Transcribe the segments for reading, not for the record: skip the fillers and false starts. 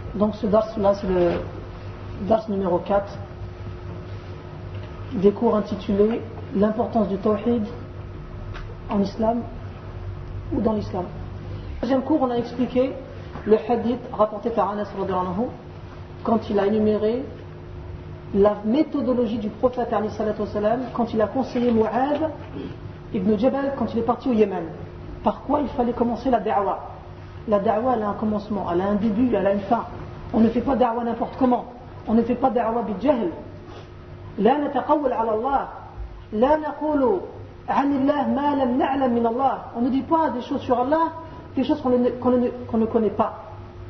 Donc ce dars-là, c'est le dars numéro 4 des cours intitulés L'importance du tawhid en islam ou dans l'islam. Au deuxième cours, on a expliqué le hadith rapporté par Anas radhiyallahu anhu quand il a énuméré la méthodologie du prophète alayhi salatu wassalam quand il a conseillé Mu'adh ibn Jabal quand il est parti au Yémen. Par quoi il fallait commencer la da'wa. La da'wa, elle a un commencement, elle a un début, elle a une fin. On ne fait pas da'wa n'importe comment. On ne fait pas da'wa bil-jahl. La nataqawwal ala Allah. La naqulu anillah ma lam na'lam min Allah. On ne dit pas des choses sur Allah, des choses qu'on ne connaît pas.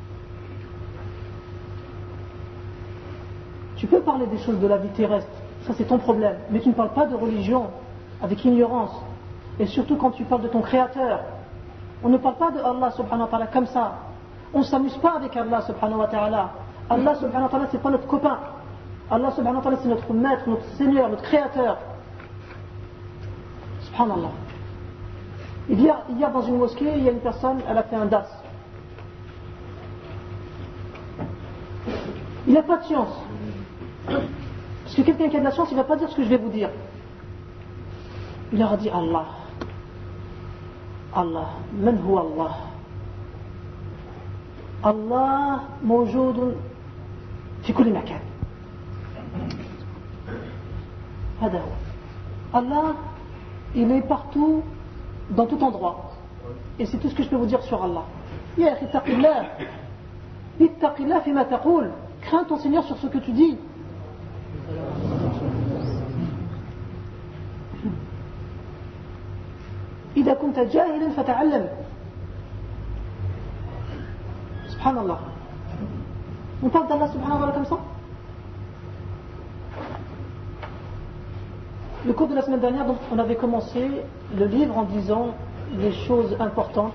Tu peux parler des choses de la vie terrestre, ça c'est ton problème, mais tu ne parles pas de religion avec ignorance. Et surtout quand tu parles de ton créateur. On ne parle pas de Allah subhanahu wa ta'ala comme ça. On ne s'amuse pas avec Allah subhanahu wa ta'ala. Allah subhanahu wa ta'ala c'est pas notre copain. Allah subhanahu wa ta'ala c'est notre maître, notre seigneur, notre créateur. Subhanallah. Il y a dans une mosquée, il y a une personne, elle a fait un das. Il n'a pas de science. Parce que quelqu'un qui a de la science, il ne va pas dire ce que je vais vous dire. Il leur a dit Allah. Allah. Man huwa Allah. Allah mawjoudun fi kulli makan. Hada huwa. Allah, il est partout, dans tout endroit. Et c'est tout ce que je peux vous dire sur Allah. Ya akhi taqillah. Ittaqillah fima taqul. Crains ton Seigneur sur ce que tu dis. إذا كنت جاهلا فتعلم. Subhanallah. On parle d'Allah subhanahu wa ta'ala comme ça. Le cours de la semaine dernière, donc, on avait commencé le livre en disant les choses importantes.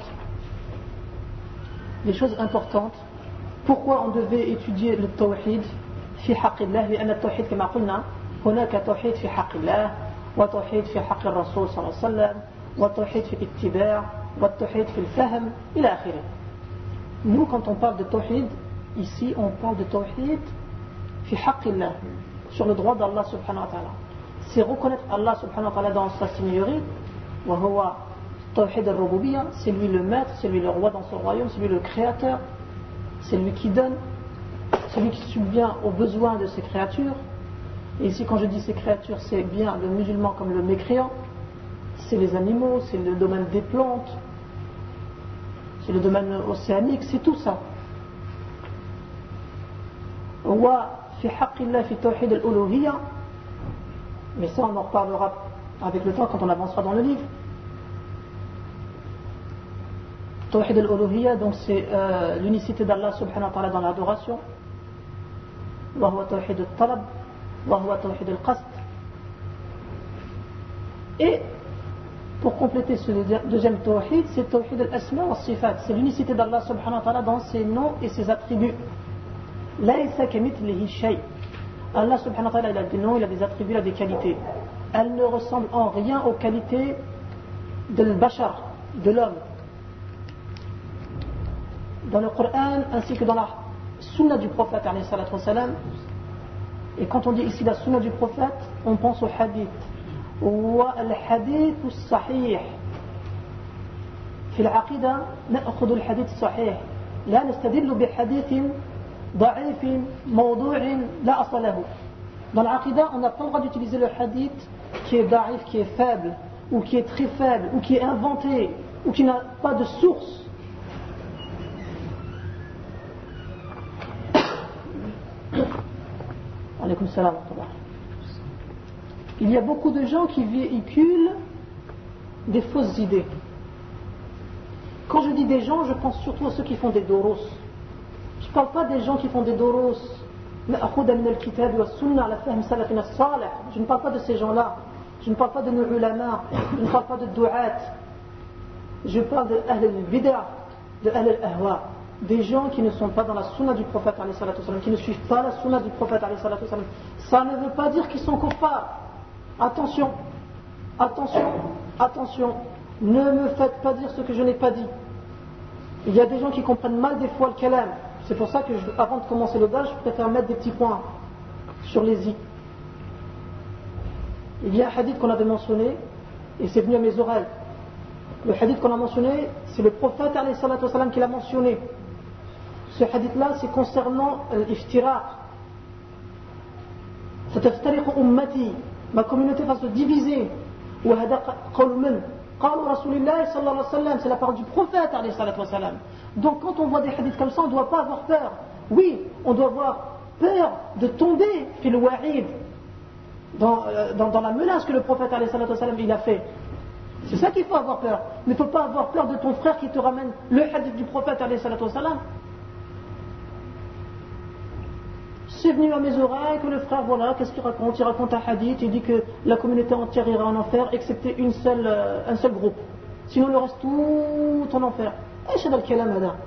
Les choses importantes. Pourquoi on devait étudier le tawhid في حق الله لأن التوحيد كما قلنا هناك توحيد في حق الله وتوحيد في حق الرسول صلى الله عليه وسلم والتوحيد في الاتباع والتوحيد في الفهم إلى آخره. Nous quand on parle de tawhid ici on parle de tawhid في حق الله sur le droit d'Allah subhanahu wa ta'ala. C'est reconnaître Allah subhanahu wa ta'ala dans sa seigneurie وهو توحيد الربوبية, c'est lui le maître, c'est lui le roi dans son royaume, c'est lui le créateur, c'est lui qui donne, celui qui subvient aux besoins de ses créatures. Et ici quand je dis ces créatures c'est bien le musulman comme le mécréant, c'est les animaux, c'est le domaine des plantes, c'est le domaine océanique, c'est tout ça. وفي حق الله في توحيد الألوهية, mais ça on en reparlera avec le temps quand on avancera dans le livre. Tawhid al-Uluhiyya, donc c'est l'unicité d'Allah subhanahu wa ta'ala dans l'adoration. وهو توحيد الطلب وهو توحيد القصد. Et pour compléter ce deuxième tawhid, c'est tawhid al-asma wa sifat, c'est l'unicité d'Allah subhanahu wa ta'ala dans ses noms et ses attributs. laysa kamithlihi shay. Allah subhanahu wa ta'ala il a des noms, il a des attributs, il a des qualités. Elle ne ressemble en rien aux qualités de l'bashar, de l'homme. Dans le Coran ainsi que dans la sunna du prophète alayhi salatu wassalam. Et quand on dit ici la sunna du prophète, on pense au hadith. والحديث الصحيح في العقيدة نأخذ الحديث الصحيح لا نستدل بحديث ضعيف موضوع لا أصل له. Dans l'aqida, on n'a pas le droit d'utiliser le hadith qui est daif, qui est faible, ou qui est très faible, ou qui est inventé, ou qui n'a pas de source. Alaykoum salam. Il y a beaucoup de gens qui véhiculent des fausses idées. Quand je dis des gens, je pense surtout à ceux qui font des doros. Je ne parle pas des gens qui font des doros. Je ne parle pas de ces gens-là. Je ne parle pas de nos ulama. Je ne parle pas de du'at. Je parle de ahl al-bid'ah, de ahl al-ahwa. Des gens qui ne sont pas dans la sunna du prophète, qui ne suivent pas la sunna du prophète. Ça ne veut pas dire qu'ils sont kuffars. Attention, attention, attention. Ne me faites pas dire ce que je n'ai pas dit. Il y a des gens qui comprennent mal des fois le kalam. C'est pour ça que avant de commencer le dal, je préfère mettre des petits points sur les i. Il y a un hadith qu'on avait mentionné, et c'est venu à mes oreilles. Le hadith qu'on a mentionné, c'est le prophète alayhi salatu wassalam qui l'a mentionné. Ce hadith-là, c'est concernant l'iftiraq. ستفترق أمتي, ma communauté va se diviser. وهذا قول من قال رسول الله صلى الله عليه وسلم, c'est la parole du prophète alayhi salatu wassalam. Donc quand on voit des hadiths comme ça, on ne doit pas avoir peur. Oui, on doit avoir peur de tomber fil wa'id, dans la menace que le prophète alayhi salatu wassalam il a fait. C'est ça qu'il faut avoir peur. Mais il ne faut pas avoir peur de ton frère qui te ramène le hadith du prophète alayhi salatu wassalam. C'est venu à mes oreilles que le frère, voilà, qu'est-ce qu'il raconte? Il raconte un hadith, il dit que la communauté entière ira en enfer, excepté un seul groupe. Sinon le reste tout en enfer. ايش هذا الكلام هذا؟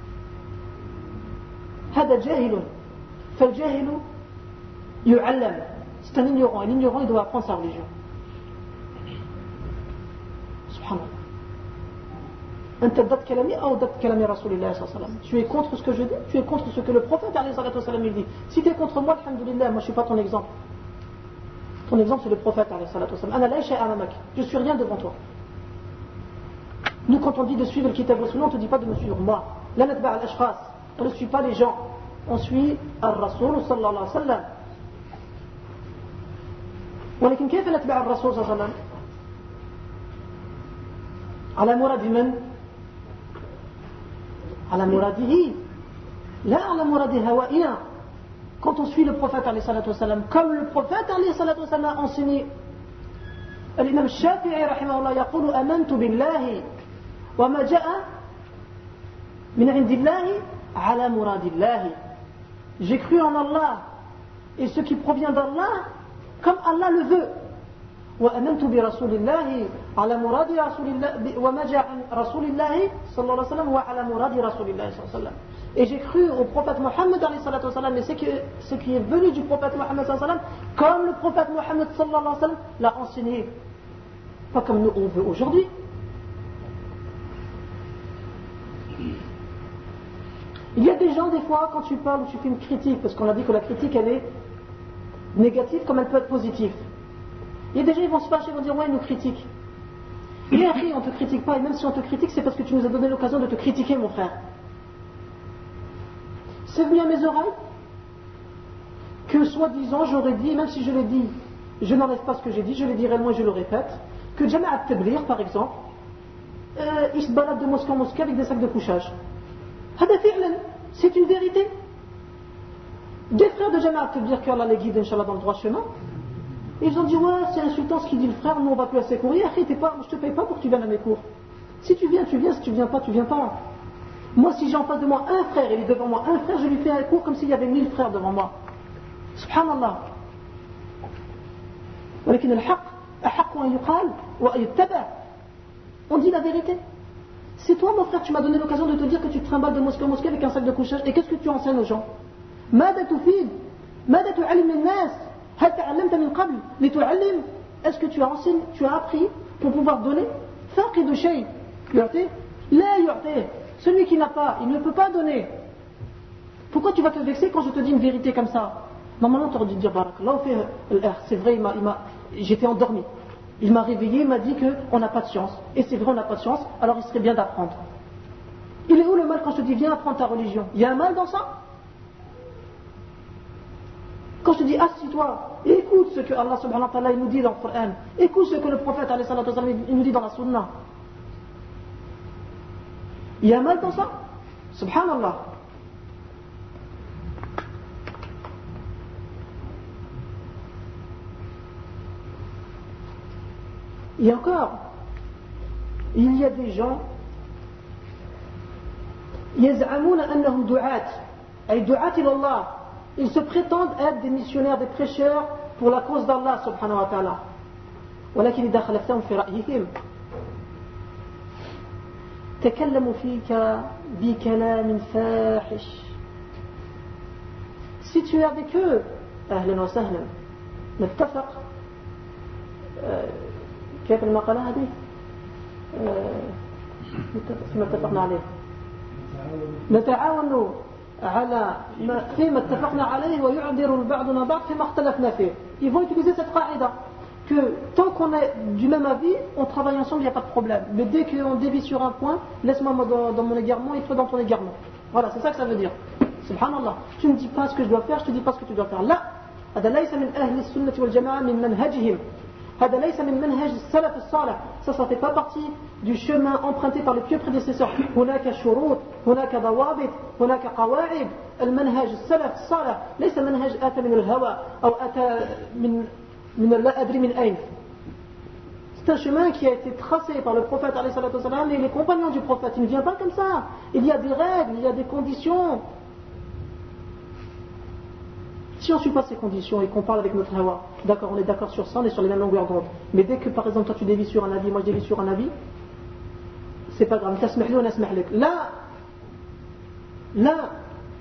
هذا جاهل. فالجاهل يعلم. C'est un ignorant. Et l'ignorant, il doit apprendre sa religion. Subhanallah. أنت ضد كلامي أو ضد كلام رسول الله صلى الله عليه وسلم. Tu es contre ce que je dis, tu es contre ce que le prophète alayhi salatu wassalam il dit. Si tu es contre moi, alhamdulillah, moi je ne suis pas ton exemple. Ton exemple c'est le prophète alayhi salatu wassalam. أنا لا شيء أمامك. Je suis rien devant toi. Nous quand on dit de suivre le kitab wa sunna, on ne te dit pas de me suivre moi. لا نتبع الأشخاص. On ne suit pas les gens. On suit الرسول صلى الله عليه وسلم. ولكن كيف نتبع الرسول صلى الله عليه وسلم؟ على مراد من؟ على مراده لا على مراد هوائنا. Quand on suit le prophète alayhi salatu wassalam, comme le prophète alayhi salatu wassalam a enseigné. الإمام الشافعي رحمه الله يقول آمنت بالله وما جاء من عند الله على مراد الله. J'ai cru en Allah et ce qui provient d'Allah comme Allah le veut. وآمنت برسول الله على مراد رسول الله وما جاء عن رسول الله صلى الله عليه وسلم وعلى مراد رسول الله صلى الله عليه وسلم. Et j'ai cru au prophète Mohammed alayhi salatu wasalam, et ce qui est venu du prophète Mohammed sallallahu alayhi wa sallam, comme le prophète Mohammed sallallahu alayhi wa sallam l'a enseigné, pas comme nous on veut aujourd'hui. Il y a des gens des fois quand tu parles ou tu fais une critique, parce qu'on a dit que la critique elle est négative comme elle peut être positive. Il y a des gens, ils vont se fâcher, ils vont dire ouais, ils nous critiquent. Mais après, on ne te critique pas, et même si on te critique, c'est parce que tu nous as donné l'occasion de te critiquer, mon frère. C'est venu à mes oreilles que, soi-disant, j'aurais dit, même si je l'ai dit, je n'enlève pas ce que j'ai dit, je le dis réellement et je le répète, que Jama'a Tabligh, par exemple, il se balade de mosquée en mosquée avec des sacs de couchage. C'est une vérité. Des frères de Jama'a Tabligh qui Allah les guide, Inch'Allah, dans le droit chemin. Ils ont dit ouais c'est insultant ce qu'il dit le frère, nous on va plus à ses cours. Je te paye pas pour que tu viennes à mes cours. Si tu viens, tu viens, si tu viens pas, tu viens pas. Moi si j'ai en face de moi un frère, il est devant moi un frère, je lui fais un cours comme s'il y avait 1000 frères devant moi. Subhanallah. ولكن الحق أحق أن يقال ويتبع. On dit la vérité. C'est toi mon frère, tu m'as donné l'occasion de te dire que tu te trimbales de mosquée en mosquée avec un sac de couchage. Et qu'est-ce que tu enseignes aux gens? ماذا تفيد؟ ماذا تعلم الناس؟ هل تعلمت من قبل لتعلم؟ Est-ce que tu as enseigné, tu as appris pour pouvoir donner? فاقد شيء يعطي لا يعطي. Celui qui n'a pas, il ne peut pas donner. Pourquoi tu vas te vexer quand je te dis une vérité comme ça? Normalement tu aurais dû dire barakallahu fi al-akh, c'est vrai, j'étais endormi. Il m'a réveillé, il m'a dit qu'on n'a pas de science. Et c'est vrai, on n'a pas de science, alors il serait bien d'apprendre. Il est où le mal quand je te dis viens apprendre ta religion? Il y a un mal dans ça? Quand je te dis assis-toi, écoute ce que Allah subhanahu wa ta'ala nous dit dans le Coran, écoute ce que le prophète alayhi salatu wasallam nous dit dans la sunna. Il y a un mal dans ça? Subhanallah. Et encore, il y a des gens يزعمون أنهم دعاة أي دعاة إلى الله. Ils se prétendent être des missionnaires, des prêcheurs pour la cause d'Allah subhanahu wa ta'ala. ولكن إذا خلفتهم في رأيهم تكلموا فيك بكلام فاحش. Si tu es avec eux, أهلا وسهلا. نتفق. كيف المقالة هذه؟ فيما اتفقنا عليه. نتعاون على فيما اتفقنا عليه ويعذر بعضنا بعض فيما اختلفنا فيه. Ils vont utiliser cette qaïda que tant qu'on est du même avis, on travaille ensemble, il n'y a pas de problème. Mais dès qu'on dévie sur un point, laisse-moi dans mon égarement et toi dans ton égarement. Voilà, c'est ça que ça veut dire. Subhanallah. Tu ne me dis pas ce que je dois faire, je te dis pas ce que tu dois faire. Là, هذا ليس من أهل السنة والجماعة من منهجهم. هذا ليس من منهج السلف الصالح. Ça fait pas partie du chemin emprunté par les pieux prédécesseurs. هناك شروط، هناك ضوابط، هناك قواعد. المنهج السلف الصالح ليس منهج أتى من الهوى أو أتى من لا أدري من أين. C'est un chemin qui a été tracé par le prophète et les compagnons du prophète. Il ne vient pas comme ça. Il y a des règles, il y a des conditions. Si on ne suit pas ces conditions et qu'on parle avec notre hawa, d'accord, on est d'accord sur ça, on est sur les mêmes longueurs d'onde. Mais dès que par exemple toi tu dévis sur un avis, moi je dévis sur un avis, c'est pas grave. Là.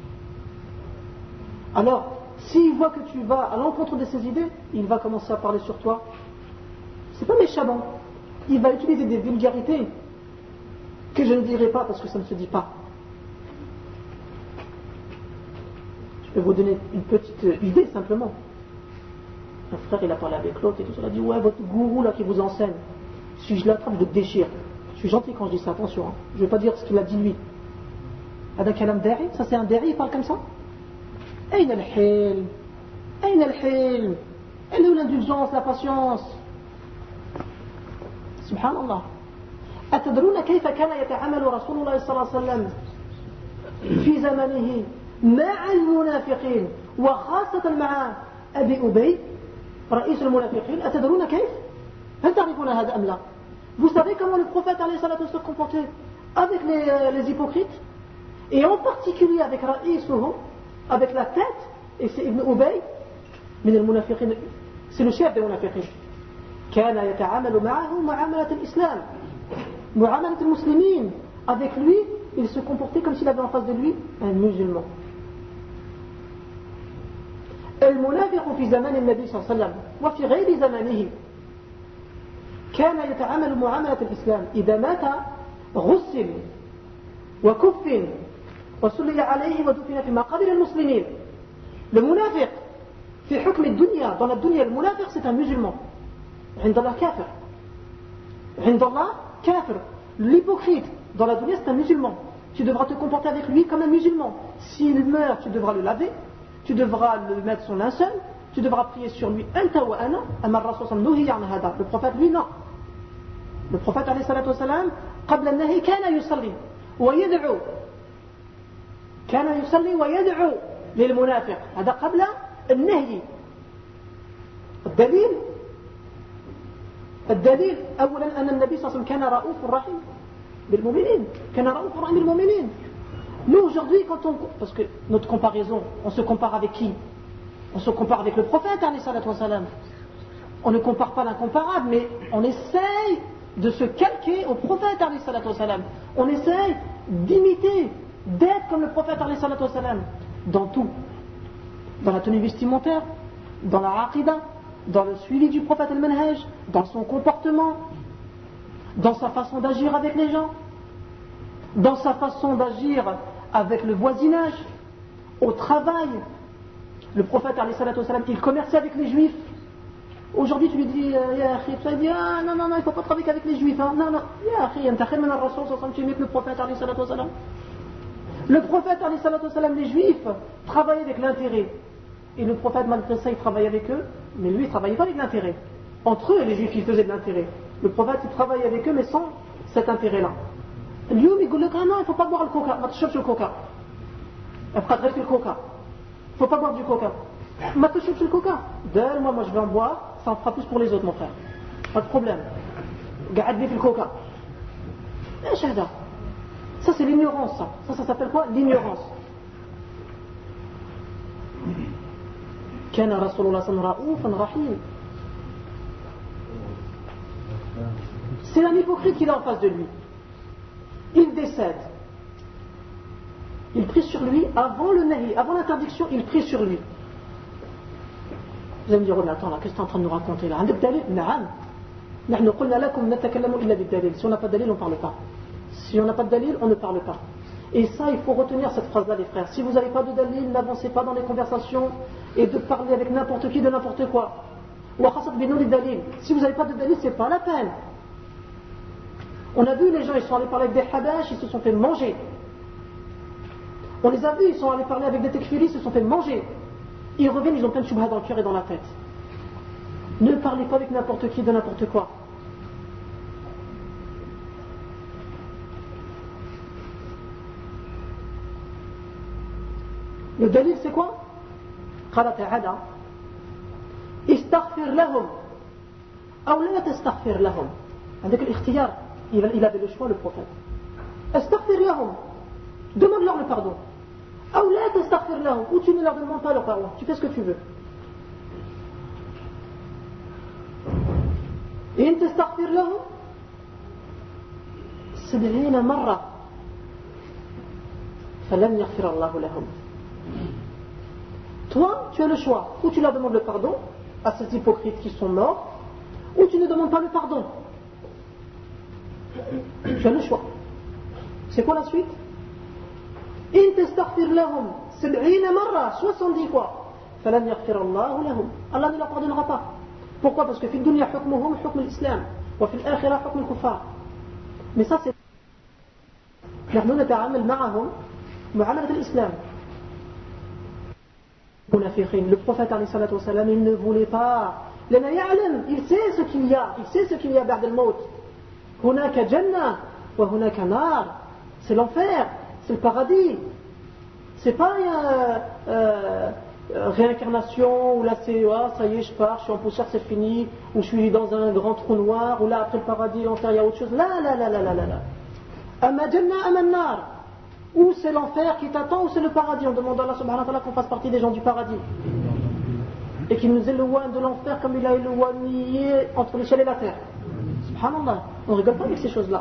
Alors, s'il voit que tu vas à l'encontre de ses idées, il va commencer à parler sur toi. C'est pas méchamment. Il va utiliser des vulgarités que je ne dirai pas parce que ça ne se dit pas. Je vais vous donner une petite idée simplement. Un frère il a parlé avec l'autre et tout ça, il a dit ouais votre gourou là qui vous enseigne, si je l'attrape je le déchire. Je suis gentil quand je dis ça, attention, hein. Je ne vais pas dire ce qu'il a dit lui. Ada kalam dari, ça c'est un dari, il parle comme ça. Aïn al-hilm, aïn al-hilm, elle est où l'indulgence, la patience. Subhanallah. أتدرون كيف كان يتعامل رسول الله صلى الله عليه وسلم في زمنه مع المنافقين وخاصة مع أبي أبي رئيس المنافقين؟ أتدرون كيف؟ هل تعرفون هذا أم لا؟ Vous savez comment le prophète se comportait avec les hypocrites et en particulier avec Ra'isuhu, avec la tête, et c'est Ibn Ubay من المنافقين, c'est le chef des munafiqin. كان يتعامل معه معاملة الإسلام معاملة المسلمين. Avec lui il se comportait comme s'il avait en face de lui un musulman. المنافق في زمان النبي صلى الله عليه وسلم وفي غير زمانه كان يتعامل معاملة الإسلام. إذا مات غسل وكفن وصلي عليه ودفن في مقابر المسلمين. Le munafiq في حكم الدنيا, dans la dunya, le munafiq c'est un musulman. عند الله كافر. عند الله كافر. L'hypocrite dans la dunya c'est un musulman. Tu devras te comporter avec lui comme un musulman. S'il meurt, tu devras le laver, tu devras le mettre son linceul, tu devras prier sur lui. Anta wa ana, amar rasul nuhi an hada. Le prophète lui non. Le prophète alayhi salatu wasalam قبل النهي كان يصلي ويدعو. كان يصلي ويدعو للمنافق. هذا قبل النهي. الدليل أولا أن النبي صلى الله عليه وسلم كان رؤوف رحيم بالمؤمنين. كان رؤوف رحيم بالمؤمنين. Nous aujourd'hui quand parce que notre comparaison, on se compare avec qui? On se compare avec le prophète alayhi salatu wasalam. On ne compare pas l'incomparable, mais on essaye de se calquer au prophète alayhi salatu wasalam. On essaye d'imiter, d'être comme le prophète alayhi salatu wasalam dans tout. Dans la tenue vestimentaire, dans la aqida, dans le suivi du prophète al-manhaj, dans son comportement, dans sa façon d'agir avec les gens, dans sa façon d'agir avec le voisinage, au travail. Le prophète alayhi salatu wasalam, il commerçait avec les juifs. Aujourd'hui tu lui dis ya akhi, tu lui dis ah non il ne faut pas travailler avec les juifs, hein. Non ya akhi, anta khayr min ar-rasul sallallahu alayhi wa sallam, tu es mieux que le prophète alayhi salatu wasalam. Le prophète alayhi salatu wasalam, les juifs travaillaient avec l'intérêt. Et le prophète malgré ça il travaillait avec eux, mais lui il ne travaillait pas avec l'intérêt. Entre eux les juifs ils faisaient de l'intérêt. Le prophète il travaillait avec eux mais sans cet intérêt là. اليوم يقول لك non il ne faut pas boire le coca, ما تشربش الكوكا. ابقى غير في الكوكا. Il ne faut pas boire du coca. ما تشربش الكوكا. Moi je vais en boire, ça en fera plus pour les autres mon frère. Pas de problème. قاعد لي في الكوكا. ايش هذا؟ Ça c'est l'ignorance ça. Ça s'appelle quoi? L'ignorance. كان رسول الله صلى الله عليه وسلم رؤوفا رحيم. C'est un hypocrite qu'il a en face de lui. Il décède. Il prie sur lui avant le nahi, avant l'interdiction, il prie sur lui. Vous allez me dire, oh mais attends là, qu'est-ce que tu es en train de nous raconter là? عندك دليل؟ نعم. نحن قلنا لكم نتكلم إلا بالدليل. Si on n'a pas de dalil, on ne parle pas. Si on n'a pas de dalil, on ne parle pas. Et ça, il faut retenir cette phrase-là, les frères. Si vous n'avez pas de dalil, n'avancez pas dans les conversations et de parler avec n'importe qui de n'importe quoi. Si vous n'avez pas de dalil, c'est pas la peine. On a vu les gens, ils sont allés parler avec des habash, ils se sont fait manger. On les a vus, ils sont allés parler avec des tekfiris, ils se sont fait manger. Ils reviennent, ils ont plein de shubha dans le cœur et dans la tête. Ne parlez pas avec n'importe qui de n'importe quoi. Le dalil c'est quoi? قال تعالى استغفر لهم أو لا تستغفر لهم. عندك الاختيار. Il avait le choix, le prophète. استغفر لهم. Demande-leur le pardon. أو لا تستغفر لهم. Ou tu ne leur demandes pas le pardon. Tu fais ce que tu veux. إن تستغفر لهم 70 مرة فلن يغفر الله لهم. Toi, tu as le choix. Ou tu leur demandes le pardon à ces hypocrites qui sont morts, ou tu ne demandes pas le pardon. Tu as le choix. C'est quoi la suite? إن تستغفر لهم 70 مرة 70 fois فلن يغفر الله لهم. Allah ne leur pardonnera pas. Pourquoi? Parce que في الدنيا حكمهم حكم الإسلام وفي الآخرة حكم الكفار. Mais ça c'est نحن نتعامل معهم معاملة الإسلام. Le prophète il ne voulait pas. Il sait ce qu'il y a. Il sait ce qu'il y a بعد الموت. هناك جنة وهناك نار. C'est l'enfer, c'est le paradis. C'est pas réincarnation où là c'est ça y est je pars, je suis en poussière c'est fini, ou je suis dans un grand trou noir, ou là après le paradis, l'enfer il y a autre chose. Là. أما جنة أما النار. Ou c'est l'enfer qui t'attend, ou c'est le paradis. On demande à Allah subhanahu wa ta'ala qu'on fasse partie des gens du paradis. Et qu'il nous éloigne de l'enfer comme il a éloigné entre le ciel et la terre. Subhanallah. On ne rigole pas avec ces choses-là.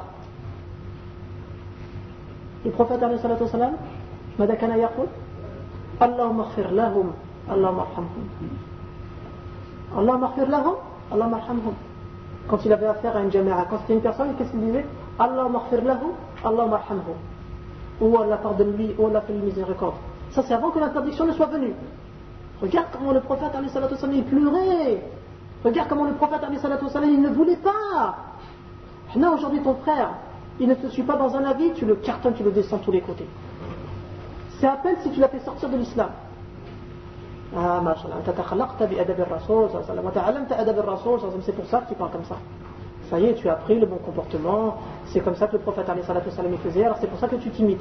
Le prophète alayhi salatu wa salam, ماذا كان يقول؟ اللهم اغفر لهم اللهم ارحمهم. اللهم اغفر لهم اللهم ارحمهم. Quand il avait affaire à une jama'a, quand c'était une personne, qu'est-ce qu'il disait? اللهم اغفر لهم اللهم ارحمهم. Ou Allah pardonne-lui, ou Allah fait le miséricorde. Ça c'est avant que l'interdiction ne soit venue. Regarde comment le prophète alayhi salatu wa salam il pleurait. Regarde comment le prophète alayhi salatu wa salam il ne voulait pas. Là aujourd'hui ton frère, il ne te suit pas dans un avis, tu le cartonnes, tu le descends de tous les côtés. C'est à peine si tu l'as fait sortir de l'islam. Ah mashallah, tatakhalaqta bi adab ar-rasul sallallahu alayhi wa ta'allamta adab ar-rasul, c'est pour ça que tu parles comme ça. Ça y est, tu as appris le bon comportement, c'est comme ça que le prophète alayhi salatu wa salam il faisait, alors c'est pour ça que tu t'imites.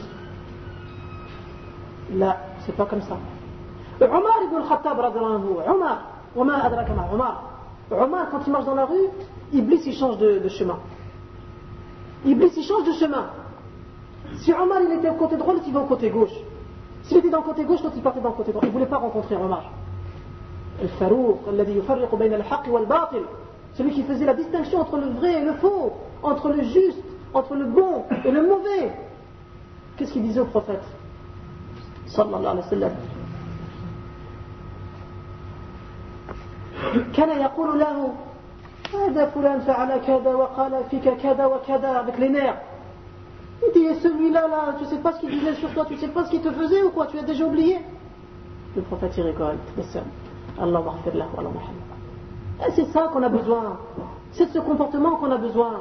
Là, c'est pas comme ça. Omar ibn al-Khattab radhiyallahu anhu, Omar, wama adraka ma Omar, quand il marche dans la rue, Iblis il change de chemin. Iblis il change de chemin. Si Omar il était au côté droit, l'autre il va au côté gauche. S'il était dans le côté gauche, l'autre il partait dans le côté droit. Il ne voulait pas rencontrer Omar. Al-Farouq, alladhi yufarriqu bayna al-haqq wal-batil. Celui qui faisait la distinction entre le vrai et le faux, entre le juste, entre le bon et le mauvais. Qu'est-ce qu'il disait au prophète sallallahu alayhi wa sallam? كان يقول له هذا فلان فعل كذا وقال فيك كذا وكذا avec les nerfs. Il dit celui-là là, tu sais pas ce qu'il disait sur toi, tu sais pas ce qu'il te faisait ou quoi, tu as déjà oublié? Le prophète il rigole, Allahumma ighfir lahu Allahumma arhamhu. C'est ça qu'on a besoin. C'est de ce comportement qu'on a besoin.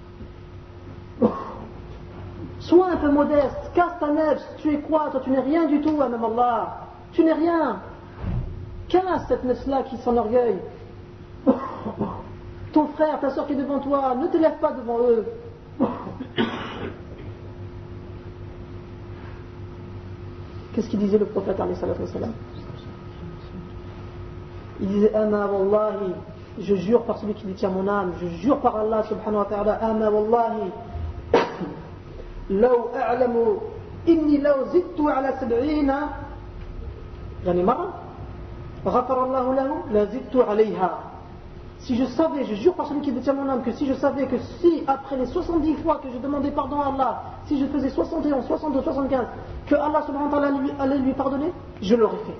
Sois un peu modeste, casse ta nefs. Tu es quoi? Toi tu n'es rien du tout, même Allah. Tu n'es rien. Casse cette nefs-là qui s'enorgueille. Ton frère, ta soeur qui est devant toi, ne te lève pas devant eux. Qu'est-ce qu'il disait le prophète alayhi salatu wa salam? Il disait Ama wallahi, je jure par celui qui détient mon âme, je jure par Allah subhanahu wa ta'ala, Ama wallahi, law a'lamu inni law zidtu ala 70 yani marra ghafara Allahu lahu la zidtu alayha. Si je savais, je jure par celui qui détient mon âme, que si je savais que si après les 70 fois que je demandais pardon à Allah, si je faisais 71, 62, 75, que Allah subhanahu wa ta'ala allait lui pardonner, je l'aurais fait.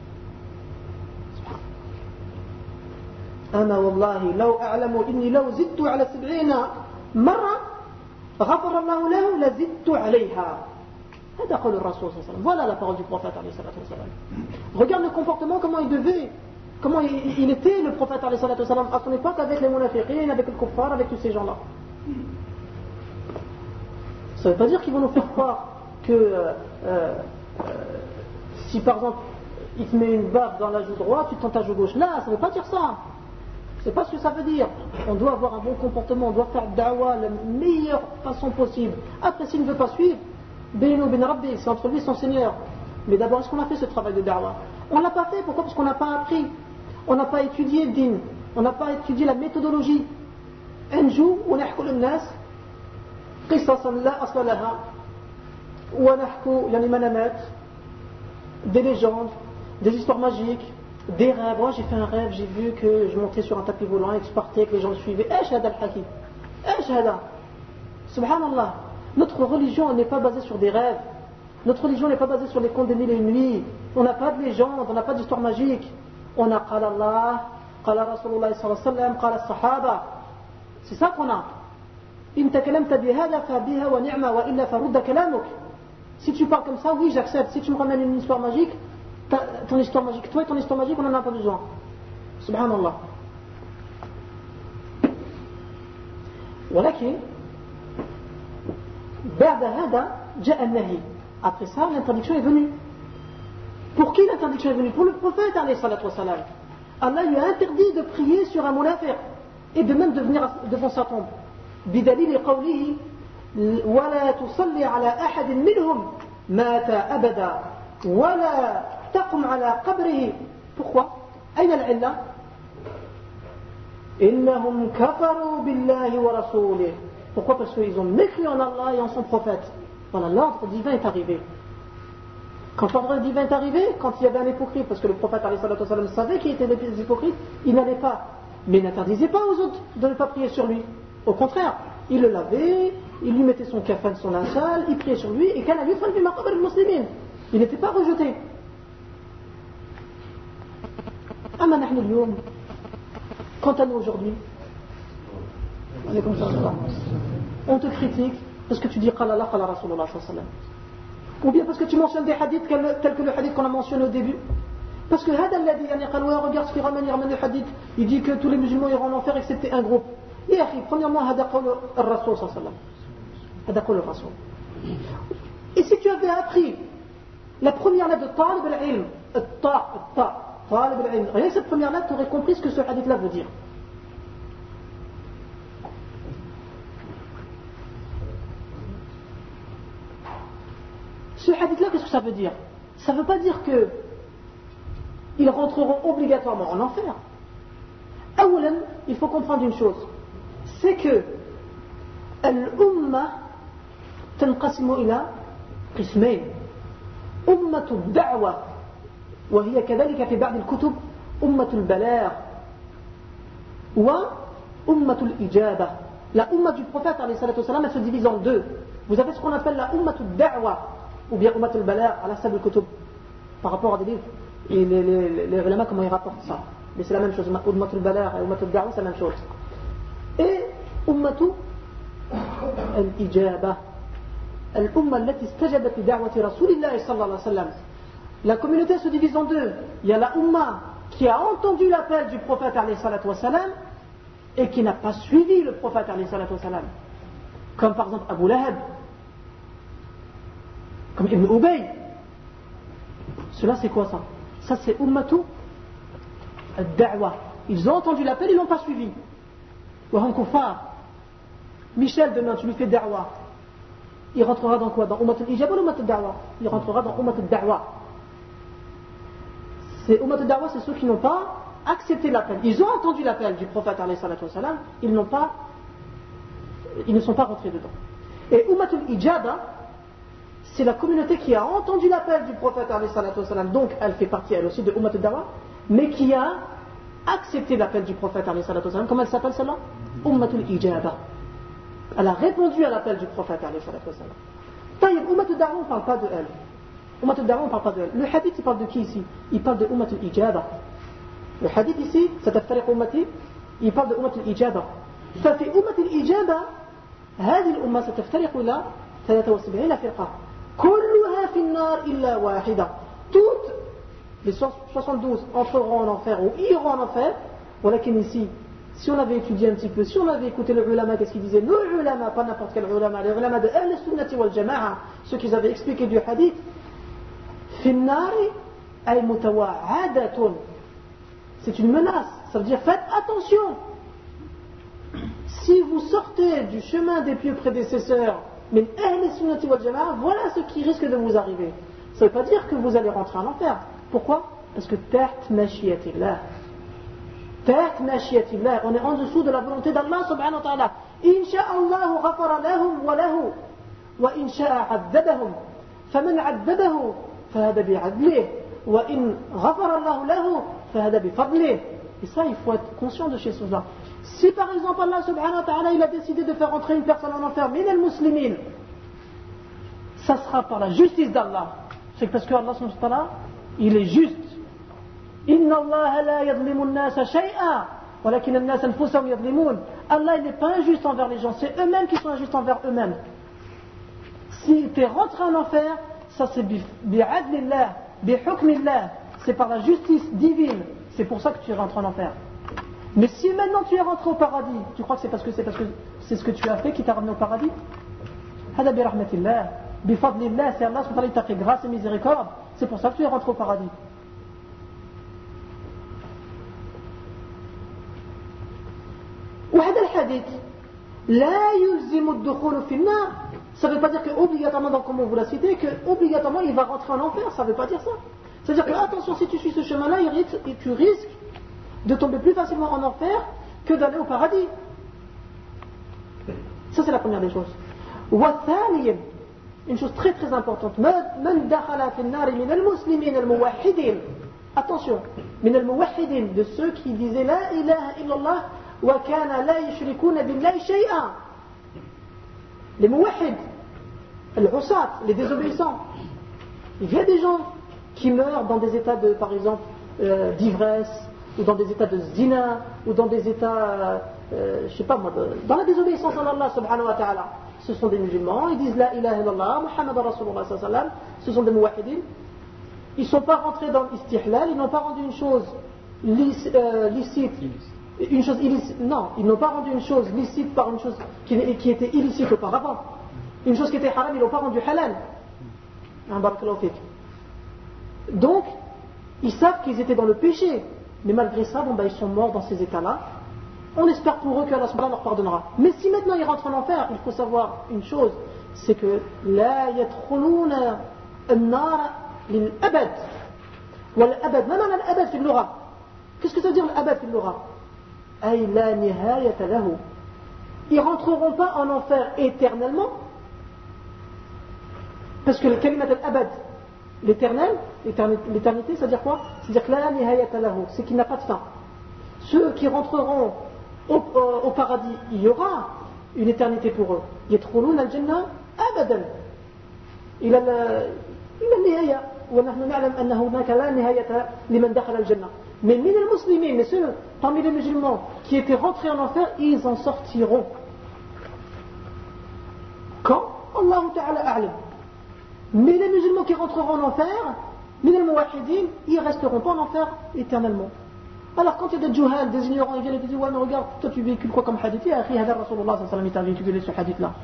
أنا والله لو أعلم إني لو زدت على 70 مرة غفر الله له لزدت عليها. Voilà la parole du prophète. Regarde le comportement, comment il était le prophète à son époque avec les munafiqin, avec le kuffar, avec tous ces gens-là. Ça ne veut pas dire qu'ils vont nous faire croire que si par exemple il te met une baffe dans la joue droite, tu te tends ta joue gauche. Là, ça ne veut pas dire ça. C'est pas ce que ça veut dire. On doit avoir un bon comportement, on doit faire da'wah de la meilleure façon possible. Après, s'il ne veut pas suivre, c'est entre lui et son Seigneur. Mais d'abord, est-ce qu'on a fait ce travail de da'wah? On ne l'a pas fait. Pourquoi? Parce qu'on n'a pas appris. On n'a pas étudié le din. On n'a pas étudié la méthodologie. Enjou, on a le nas, قصصا لا أصل لها ونحكو يعني منامات, des légendes, des histoires magiques, des rêves. Moi j'ai fait un rêve, j'ai vu que je montais sur un tapis volant et que je partais, que les gens me suivaient. ايش هذا الحكي؟ ايش هذا؟ Subhanallah. Notre religion n'est pas basée sur des rêves. Notre religion n'est pas basée sur les contes des mille et une nuits. On n'a pas de légende, on n'a pas d'histoire magique. On a قال الله, قال رسول الله صلى الله عليه وسلم, قال الصحابة. C'est ça qu'on a. إن تكلمت بهذا فبها ونعمة وإلا فرد كلامك. Si tu parles comme ça, oui j'accepte. Si tu me ramènes une histoire magique, ton histoire magique, toi et ton histoire magique, on n'en a pas besoin. Subhanallah. ولكن بعد هذا جاء النهي. Après ça, l'interdiction est venue. Pour qui l'interdiction est venue? Pour le prophète alayhi salatu wa salam. Allah lui a interdit de prier sur un munafiq et de même de venir devant sa tombe. بدليل قوله ولا تصلي على أحد منهم مات أبدا ولا تقم على قبره. Pourquoi? أين العلة؟ إنهم كفروا بالله ورسوله. Pourquoi? Parce qu'ils ont mécru en Allah et en son prophète. Voilà, l'ordre divin est arrivé. Quand l'ordre divin est arrivé, quand il y avait un hypocrite, parce que le prophète savait qu'il était des hypocrites, il n'allait pas, mais il n'interdisait pas aux autres de ne pas prier sur lui. Au contraire, il le lavait, il lui mettait son kafan, son linceul, il priait sur lui, et il n'était pas rejeté. Quant à nous aujourd'hui, on te critique parce que tu dis qala Allah, qala Rasulullah sallallahu alayhi wa sallam. Ou bien parce que tu mentionnes des hadiths tels que le hadith qu'on a mentionné au début. Parce que regarde ce qu'il ramène, il ramène le hadith, il dit que tous les musulmans iront en enfer excepté un groupe. يا أخي, premièrement, هذا قول الرسول صلى الله عليه وسلم. هذا قول الرسول. Et si tu avais appris la première lettre de طالب العلم, طالب العلم, rien que cette première lettre, tu aurais compris ce que ce hadith-là veut dire. Ce hadith-là, qu'est-ce que ça veut dire? Ça ne veut pas dire qu'ils rentreront obligatoirement en enfer. أولا, il faut comprendre une chose. C'est que الأمة تنقسم إلى قسمين. أمة الدعوة وهي كذلك في بعض الكتب أمة البلاغ وأمة الإجابة. La Ummah du prophète elle se divise en deux. Vous avez ce qu'on appelle la Ummah al-Da'wa ou bien Ummah al-Balagh à la Sab al-Kutub par rapport à des livres et les ulama comment ils rapportent ça. Mais c'est la même chose. Ummah al-Balagh et Ummah al-Da'wa c'est la même chose. Et Ummah al-Ijaba, الأمة التي استجابت لدعوة رسول الله صلى الله عليه وسلم. La communauté se divise en deux. Il y a la Ummah qui a entendu l'appel du prophète alayhi salatu wa salam et qui n'a pas suivi le prophète alayhi salatu wa salam. Comme par exemple Abu Lahab, comme Ibn Ubay. Cela c'est quoi ça? Ça c'est Ummatu al-Da'wa. Ils ont entendu l'appel, ils ne l'ont pas suivi. Wahum Kuffar. Michel, demain tu lui fais da'wa. Il rentrera dans quoi? Dans Ummah al-Ijaba ou Ummah al-Da'wa? Il rentrera dans Ummah al-Da'wa. C'est Ummah al-Da'wa, c'est ceux qui n'ont pas accepté l'appel. Ils ont entendu l'appel du prophète alayhi salatu wa salam, ils ne sont pas rentrés dedans. Et Ummah al-Ijaba, c'est la communauté qui a entendu l'appel du prophète alayhi salatu wa salam, donc elle fait partie elle aussi de Ummah al-Da'wa, mais qui a accepté l'appel du prophète alayhi salatu wa salam. Comment elle s'appelle celle-là? Ummah al-Ijaba. Elle a répondu à l'appel du prophète alayhi salatu wa salam. Taïb, Ummah al-Da'wa, on ne parle pas de elle. Ummah al-Da'wa, on ne parle pas de elle. Le hadith, il parle de qui ici? Il parle de Ummah al-Ijaba. Le hadith ici, ستفترق أمتي, il parle de Ummah al-Ijaba. ففي أمة الإجابة هذه الأمة ستفترق إلى 73 فرقة كلها في النار إلا واحدة. Toutes les 72 entreront en enfer ou iront en enfer. ولكن ici, si on avait étudié un petit peu, si on avait écouté les ulama, qu'est-ce qu'ils disaient? Nos ulama, pas n'importe quel ulama, les ulama de Ahl Sunnati wal Jama'a, ceux qui avaient expliqué du hadith, في النار أي متوعدة. C'est une menace, ça veut dire faites attention. Si vous sortez du chemin des pieux prédécesseurs, mais Ahl Sunnati wal Jama'a, voilà ce qui risque de vous arriver. Ça ne veut pas dire que vous allez rentrer en enfer. Pourquoi? Parce que taht mashiyatillah. Taht mashiyatillah, on est en dessous de la volonté d'Allah subhanahu wa ta'ala. Insha'Allahu ghafara lahum wa lahu, wa insha'a addabahum. Faman addabahu, fahada bi'adlih, wa in ghafara Allahu lahu, fahada bifadlih. Et ça, il faut être conscient de ces choses-là. Si par exemple Allah subhanahu wa ta'ala il a décidé de faire entrer une personne en enfer, min al-muslimin, ça sera par la justice d'Allah. C'est parce que Allah subhanahu wa ta'ala, il est juste. Inna Allah la yadlimu an-nasa shay'a, walakin an-nas anfusahum yadlimun. Allah il n'est pas injuste envers les gens, c'est eux-mêmes qui sont injustes envers eux-mêmes. Si tu es rentré en enfer, ça c'est bi'adlillah, bihukmillah, c'est par la justice divine. C'est pour ça que tu rentres en enfer. Mais si maintenant tu es rentré au paradis, tu crois que c'est parce que c'est ce que tu as fait qui t'a ramené au paradis? Hada bi rahmatillah, bi fadlillah, c'est Allah qui t'a fait grâce et miséricorde. C'est pour ça que tu es rentré au paradis. وهذا الحديث لا يلزم الدخول في النار. Ça ne veut pas dire que obligatoirement, donc comme on vous l'a cité, que obligatoirement il va rentrer en enfer. Ça ne veut pas dire ça. C'est-à-dire que attention, si tu suis ce chemin-là, tu risques de tomber plus facilement en enfer que d'aller au paradis. Ça c'est la première des choses. والثانية, une chose très très importante, من دخل في النار من المسلمين الموحدين. Attention, من الموحدين, de ceux qui disaient لا إله إلا الله وكان لا يشركون بالله شيئا. Les muwahhid, les usat, les désobéissants. Il y a des gens qui meurent dans des états de, par exemple, d'ivresse, ou dans des états de zina, ou dans des états, je sais pas moi, dans la désobéissance à Allah subhanahu wa ta'ala. Ce sont des musulmans, ils disent la ilaha illallah, Muhammad Rasulullah sallallahu alayhi wa sallam, ce sont des muwahhidin. Ils ne sont pas rentrés dans l'istihlal, ils n'ont pas rendu une chose licite, une chose illicite. Non, ils n'ont pas rendu une chose licite par une chose qui était illicite auparavant. Une chose qui était haram, ils n'ont pas rendu halal. Donc, ils savent qu'ils étaient dans le péché, mais malgré ça, ils sont morts dans ces états-là. On espère pour eux qu'Allah leur pardonnera. Mais si maintenant ils rentrent en enfer, il faut savoir une chose, c'est que la yadkhuluna an-nar lil-abad. Wal-abad, ma ma'na al-abad fi al-lugha? Qu'est-ce que ça veut dire l'abad fi al-lugha? Ay la nihayata lahu. Ils rentreront pas en enfer éternellement, parce que le kalimat al-abad, l'éternel, l'éternité, c'est-à-dire quoi? C'est-à-dire que la nihayata lahu, c'est qu'il n'a pas de fin. Ceux qui rentreront au paradis, il y aura une éternité pour eux. Yadkhuluna al-jannah abadan ila al-nihaya, wa nahnu na'lam anna hunaka la nihayata liman dakhala al-jannah. Mais min al-muslimin, mais ceux parmi les musulmans qui étaient rentrés en enfer, ils en sortiront. Quand? Allah ta'ala a'lam. Mais les musulmans qui rentreront en enfer, min al-muwahhidin, ils resteront pas en enfer éternellement. Alors quand il y a des juhal, des ignorants, ils viennent et te disent ouais mais regarde, toi tu véhicules quoi comme hadith? Et akhi, hada Rasulullah sallallahu alayhi wa sallam, il t'a véhiculé ce hadith là.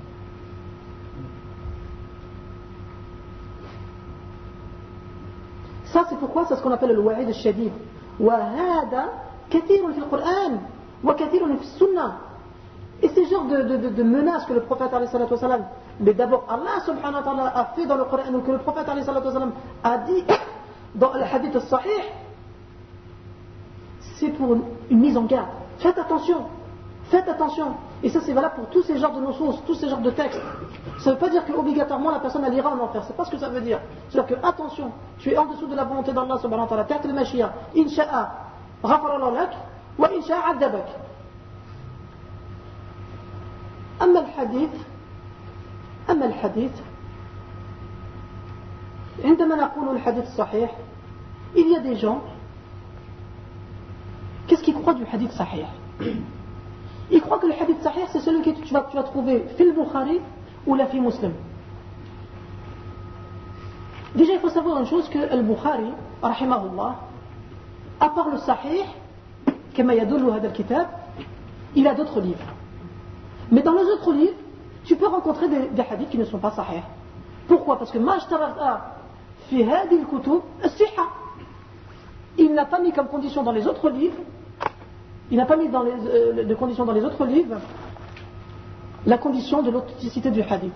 Ça c'est pourquoi c'est ce qu'on appelle le wa'id al-shadid. Wa hada kathirun fi al-Qur'an wa kathirun fi al-Sunnah. Et ces genres de menaces que le prophète alayhi salatu wa sallam, mais d'abord Allah subhanahu wa ta'ala a fait dans le Coran, ou que le prophète alayhi salatu wa sallam a dit dans le hadith al-sahih, c'est pour une mise en garde. Faites attention. Faites attention. Et ça c'est valable pour tous ces genres de notions, tous ces genres de textes. Ça ne veut pas dire qu'obligatoirement la personne elle ira en enfer. C'est pas ce que ça veut dire. C'est-à-dire que attention, tu es en dessous de la volonté d'Allah subhanahu wa ta'ala. Taht al-mashiyah. Insha'a ghafarallahu lak wa insha'a addabak. أما الحديث عندما نقول الحديث الصحيح, il y a des gens, qu'est-ce qu'ils croient du hadith sahih? Ils croient que le hadith sahih c'est celui que tu vas trouver fil Bukhari ou la fi Muslim. Déjà, il faut savoir une chose que Al-Bukhari, rahimahullah, à part le Sahih, كما يدل هذا الكتاب, il a d'autres livres. Mais dans les autres livres, tu peux rencontrer des hadiths qui ne sont pas sahih. Pourquoi? Parce que ما اشترط في هذه الكتب الصحة. Il n'a pas mis comme condition dans les autres livres, il n'a pas mis de condition dans les autres livres la condition de l'authenticité du hadith.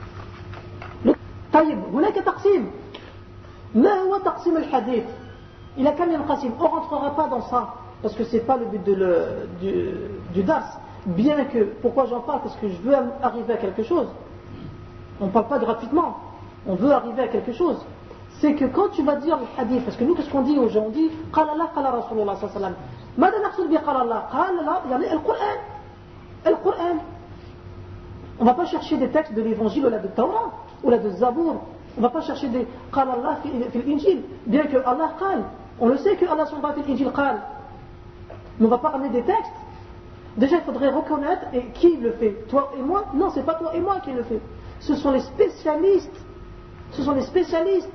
طيب هناك تقسيم. ما هو تقسيم الحديث؟ Il a quand même قسيم. On ne rentrera pas dans ça parce que ce n'est pas le but du dars. Bien que, pourquoi j'en parle? Parce que je veux arriver à quelque chose. On ne parle pas gratuitement, on veut arriver à quelque chose. C'est que quand tu vas dire le hadith, parce que nous qu'est-ce qu'on dit aux gens? On dit قال الله قال رسول الله صلى الله عليه وسلم. ماذا نقصد بقال الله؟ قال الله يعني القرآن. On ne va pas chercher des textes de l'évangile ou là de Torah ou là de Zabour. On ne va pas chercher des قال الله في الإنجيل. Bien que Allah قال, on le sait que Allah son في الإنجيل قال. Mais on ne va pas ramener des textes. Déjà, il faudrait reconnaître et qui le fait. Toi et moi? Non, c'est pas toi et moi qui le fait. Ce sont les spécialistes. Ce sont les spécialistes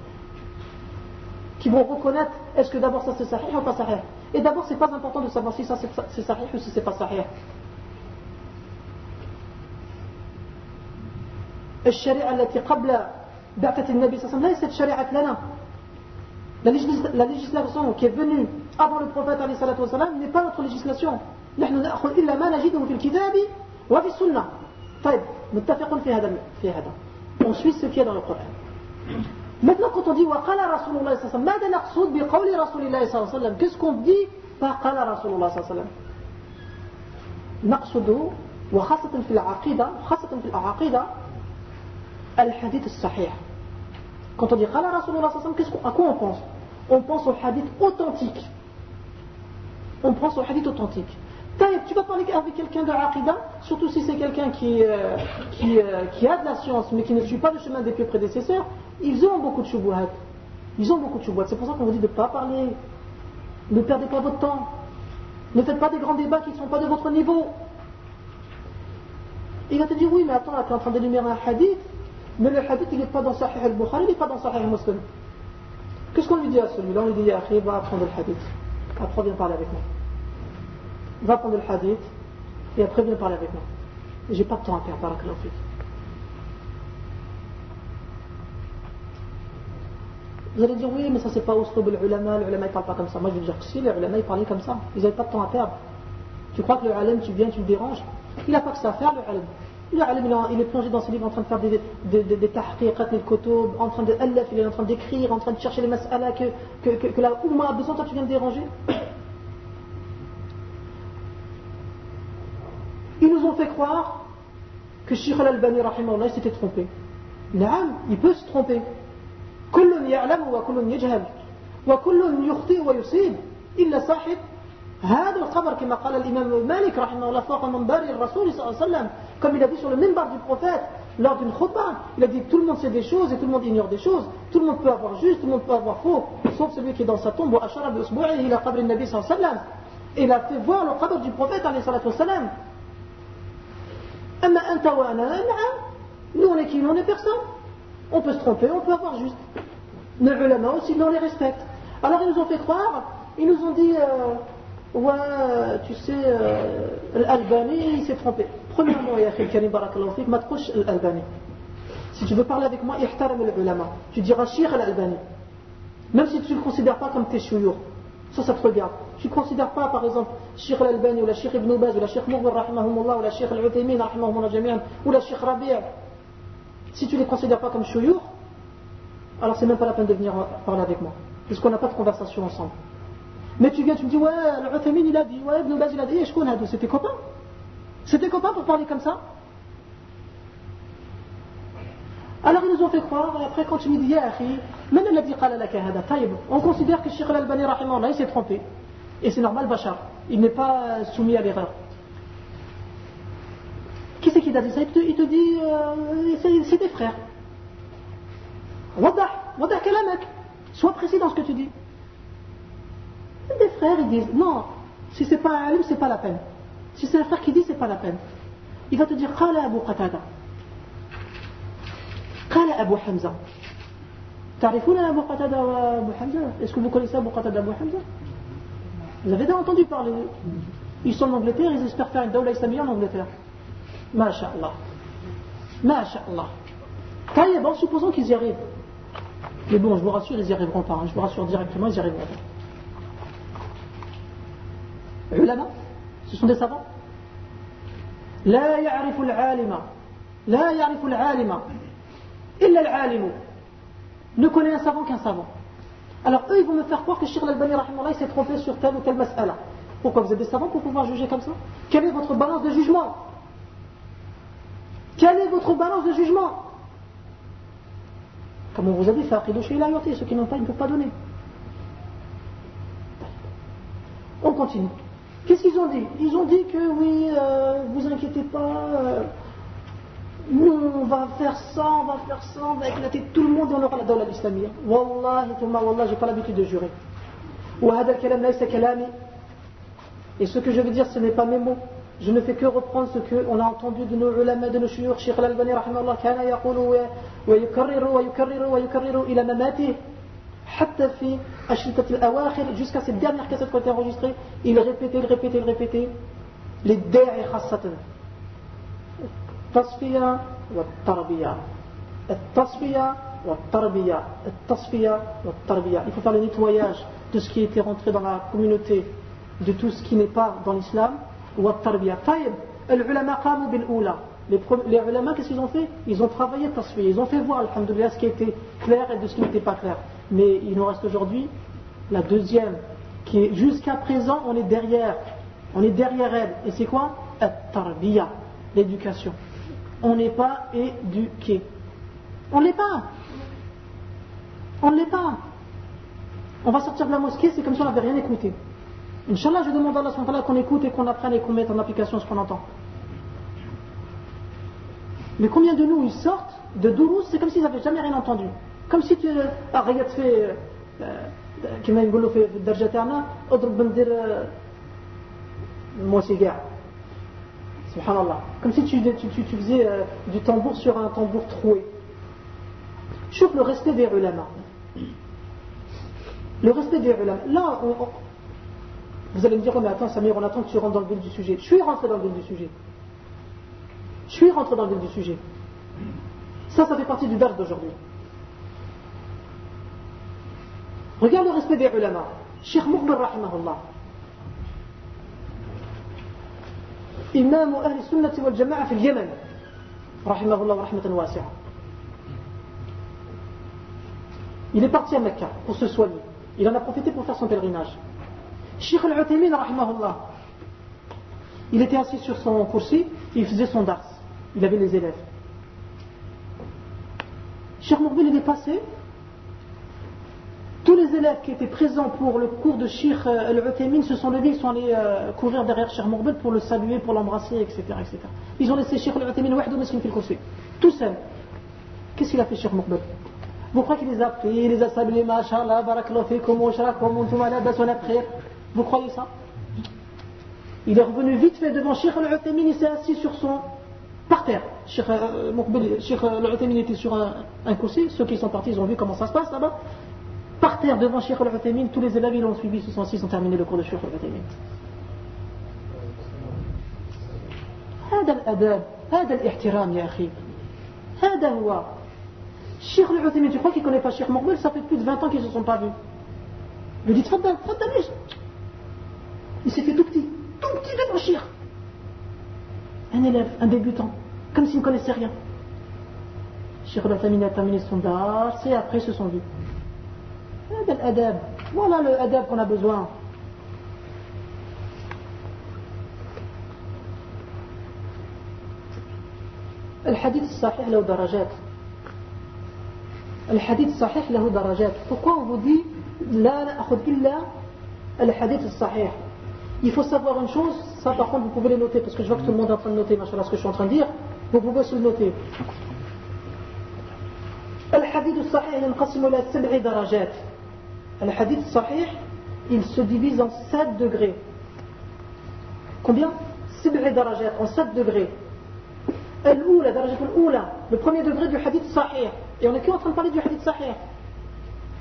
qui vont reconnaître est-ce que d'abord ça c'est sahih ou pas sahih. Et d'abord, c'est pas important de savoir si ça c'est sahih ou si c'est pas sahih. الشريعة التي قبل بعثة النبي صلى الله عليه وسلم ليست شريعة لنا. La législation qui est venue avant le prophète عليه الصلاة والسلام n'est pas notre législation. نحن نأخذ إلا ما نجده في الكتاب وفي السنة. طيب متفق في هذا. On suit ce qu'il y a dans le Coran. Maintenant quand on dit وقال رسول الله صلى الله عليه وسلم, ماذا نقصد بقول رسول الله صلى الله عليه وسلم? Qu'est-ce qu'on dit par قال رسول الله صلى الله عليه وسلم? نقصد وخاصة في العقيدة الحديث الصحيح. Quand on dit قال رسول الله صلى الله عليه وسلم, à quoi on pense? On pense au hadith authentique. On pense au hadith authentique. Tu vas parler avec quelqu'un de l'aqida, surtout si c'est quelqu'un qui a de la science mais qui ne suit pas le chemin des pieux prédécesseurs, ils ont beaucoup de shubuhat. C'est pour ça qu'on vous dit de ne pas parler. Ne perdez pas votre temps. Ne faites pas des grands débats qui ne sont pas de votre niveau. Il va te dire oui, mais attends, tu es en train d'énumérer un hadith, mais le hadith il n'est pas dans Sahih al-Bukhari, il n'est pas dans Sahih Muslim. Qu'est-ce qu'on lui dit à celui-là? On lui dit Akhi, va apprendre le hadith. Après, viens parler avec moi. Va prendre le hadith et après viens parler avec moi. J'ai pas de temps à perdre, barakallahu fik. Vous allez dire oui, mais ça c'est pas uslub l'ulama ils parlent pas comme ça. Moi je veux dire que si, les ulama ils parlaient comme ça, ils n'avaient pas de temps à perdre. Tu crois que le alim, tu viens, tu le déranges? Il n'a pas que ça à faire, le alim. Le alim il est plongé dans ses livres en train de faire des tahqiqat, des kutub, en train de alaf, il est en train d'écrire, en train de chercher les mas'ala que la Oumma a besoin, toi tu viens de déranger. Ils nous ont fait croire que Cheikh Al-Albani rahimahullah il s'était trompé. Naam, il peut se tromper. كل يعلم وكل يجهل وكل يخطئ ويصيب إلا صاحب هذا الخبر كما قال الإمام مالك رحمه الله فوق منبر الرسول صلى الله عليه وسلم, comme il a dit sur le minbar du prophète lors d'une khutbah. Il a dit que tout le monde sait des choses et tout le monde ignore des choses. Tout le monde peut avoir juste, tout le monde peut avoir faux, sauf celui qui est dans sa tombe. وأشار بإصبعه إلى قبر النبي صلى الله عليه وسلم. Et il a fait voir le qabr du prophète عليه الصلاة والسلام. أما أنت وأنا نعم, nous on est qui? On est personne. On peut se tromper, on peut avoir juste. Les ulama aussi, on les respecte. Alors ils nous ont fait croire, ils nous ont dit ouais, tu sais, l'Albani il s'est trompé. Premièrement, ya akhi al-karim barakallahu fik, ma tqouch l'Albani. Si tu veux parler avec moi, ihtaram al-ulama. Tu diras Cheikh al-Albani. Même si tu ne le considères pas comme tes chouyours. Ça te regarde. Tu ne considères pas, par exemple, Cheikh al-Albani ou la Cheikh Ibn Baz ou la Cheikh Mughir rahimahumullah ou la Cheikh al-Uthaymin rahimahumullah jami'an ou la Cheikh Rabi'. Si tu ne les considères pas comme chouyours, alors c'est même pas la peine de venir parler avec moi. Puisqu'on n'a pas de conversation ensemble. Mais tu viens, tu me dis, ouais, al-Uthaymin il a dit, ouais, Ibn Baz il a dit, et je connais, c'était copain. C'était copain pour parler comme ça. Alors ils nous ont fait croire, et après quand tu me dis, ya akhi, même il a dit, qala laka hada, taïb. On considère que Cheikh al-Albani rahimahullah il s'est trompé. Et c'est normal, Bachar. Il n'est pas soumis à l'erreur. Qui c'est qui t'a dit ça? Il te dit, c'est tes frères. Wadah kalamak. Sois précis dans ce que tu dis. Des frères, ils disent, non, si c'est pas un alim, c'est pas la peine. Si c'est un frère qui dit, c'est pas la peine. Il va te dire, qala Abu Qatada. Qala Abu Hamza. تعرفون Abu Qatada wa Abu Hamza? Est-ce que vous connaissez Abu Qatada Abu Hamza? Vous avez déjà entendu parler d'eux? Ils sont en Angleterre, ils espèrent faire une dawla islamiyya en Angleterre. Masha'Allah. Masha'Allah. Taïeb, en supposant qu'ils y arrivent. Mais bon, je vous rassure, ils n'y arriveront pas. Je vous rassure directement, ils n'y arriveront pas. Ulama, ce sont des savants. لا يعرف العالم لا يعرف العالم إلا العالم. Ne connaît un savant qu'un savant. Alors eux, ils vont me faire croire que Cheikh Al-Albani rahimahullah s'est trompé sur telle ou telle mas'ala. Pourquoi vous êtes des savants pour pouvoir juger comme ça? Quelle est votre balance de jugement? Quelle est votre balance de jugement? Comme on vous a dit, ceux qui n'ont pas, ils ne peuvent pas donner. On continue. Qu'est-ce qu'ils ont dit? Ils ont dit que oui, vous inquiétez pas, nous on va faire ça, on va éclater tout le monde et on aura la dawla l'islamiyya. Wallahi, thumma wallah, j'ai pas l'habitude de jurer. Et ce que je veux dire, ce n'est pas mes mots. Je ne fais que reprendre ce qu'on a entendu de nos ulama, de nos shuyukh. Cheikh Al-Albani rahimahullah kana yaqulu wa yukarriru ila mamatihi hatta fi ashritat al-awakhir, jusqu'à cette dernière cassette qui a été enregistrée, il répétait les da'i khassatan التصفية والتربية التصفية والتربية التصفية والتربية. Il faut faire le nettoyage de ce qui était rentré dans la communauté, de tout ce qui n'est pas dans l'islam. والتربية. طيب العلماء قاموا بالأولى. Les ulama, qu'est-ce qu'ils ont fait? Ils ont travaillé tasfiya, ils ont fait voir, alhamdoulilah, ce qui était clair et de ce qui n'était pas clair. Mais il nous reste aujourd'hui la deuxième, qui est jusqu'à présent, on est derrière elle. Et c'est quoi? At-tarbiya, l'éducation. On n'est pas éduqué. On ne l'est pas. On va sortir de la mosquée, c'est comme si on n'avait rien écouté. Inch'Allah, je demande à Allah subhanahu wa ta'ala qu'on écoute et qu'on apprenne et qu'on mette en application ce qu'on entend. Mais combien de nous ils sortent de Dourous, c'est comme s'ils n'avaient jamais rien entendu. Comme si tu regardes fait كما يقولوا في الدرجة تاعنا اضرب بندير موسيقى. Subhanallah. Comme si tu faisais du tambour sur un tambour troué. Chouf le respect des ulama. Le respect des ulama. Là, vous allez me dire, oh, mais attends Samir, on attend que tu rentres dans le vif du sujet. Je suis rentré dans le vif du sujet. Ça fait partie du dars d'aujourd'hui. Regarde le respect des ulama. Cheikh Muqbil rahimahullah, إمام أهل السنة والجماعة في اليمن رحمه الله رحمة واسعة. Il est parti à Mecca pour se soigner. Il en a profité pour faire son pèlerinage. Cheikh Al-Uthaymin rahimahullah, il était assis sur son kursi, il faisait son dars. Il avait les élèves. Cheikh Muqbil, il est passé. Tous les élèves qui étaient présents pour le cours de Cheikh Al-Uthaymin se sont levés, ils sont allés courir derrière Cheikh Muqbil pour le saluer, pour l'embrasser, etc. Ils ont laissé Cheikh Al-Uthaymin wahdo miskin fil kursi, tout seul. Qu'est-ce qu'il a fait Cheikh Muqbil? Vous croyez qu'il les a pris, il les a salués, mashallah, barakallahu fikum, washrakum, antum ala bas wa khair? Vous croyez ça? Il est revenu vite fait devant Cheikh Al-Uthaymin, il s'est assis sur son par terre. Cheikh Al-Uthaymin était sur un kursi, ceux qui sont partis, ils ont vu comment ça se passe là-bas. Par terre devant Cheikh Al-Uthaymin, tous les élèves ils l'ont suivi, se sont assis, ils ont terminé le cours de Cheikh Al-Uthaymin. هذا الأدب، هذا الاحترام يا أخي، هذا هو. Cheikh Al-Uthaymin, tu crois qu'il ne connaît pas Cheikh Muqbil? Ça fait plus de 20 ans qu'ils ne se sont pas vus. Il lui dit tfaddal. Il s'est fait tout petit devant Cheikh. Un élève, un débutant, comme s'il ne connaissait rien. Cheikh Al-Uthaymin a terminé son dars et après ils se sont vus. Voilà le adab qu'on a besoin. الحديث الصحيح له درجات. الحديث الصحيح له درجات. Pourquoi on vous dit لا نأخذ إلا الحديث الصحيح? Il faut savoir une chose, ça par contre vous pouvez le noter parce que je vois que tout le monde est en train de noter, machallah, ce que je suis en train de dire. Vous pouvez aussi le noter. الحديث الصحيح ينقسم إلى 7 درجات. Le hadith sahih, il se divise en 7 degrés. Combien? 7 darajat, en 7 degrés. Le premier degré du hadith sahih. Et on est qu'en train de parler du hadith sahih.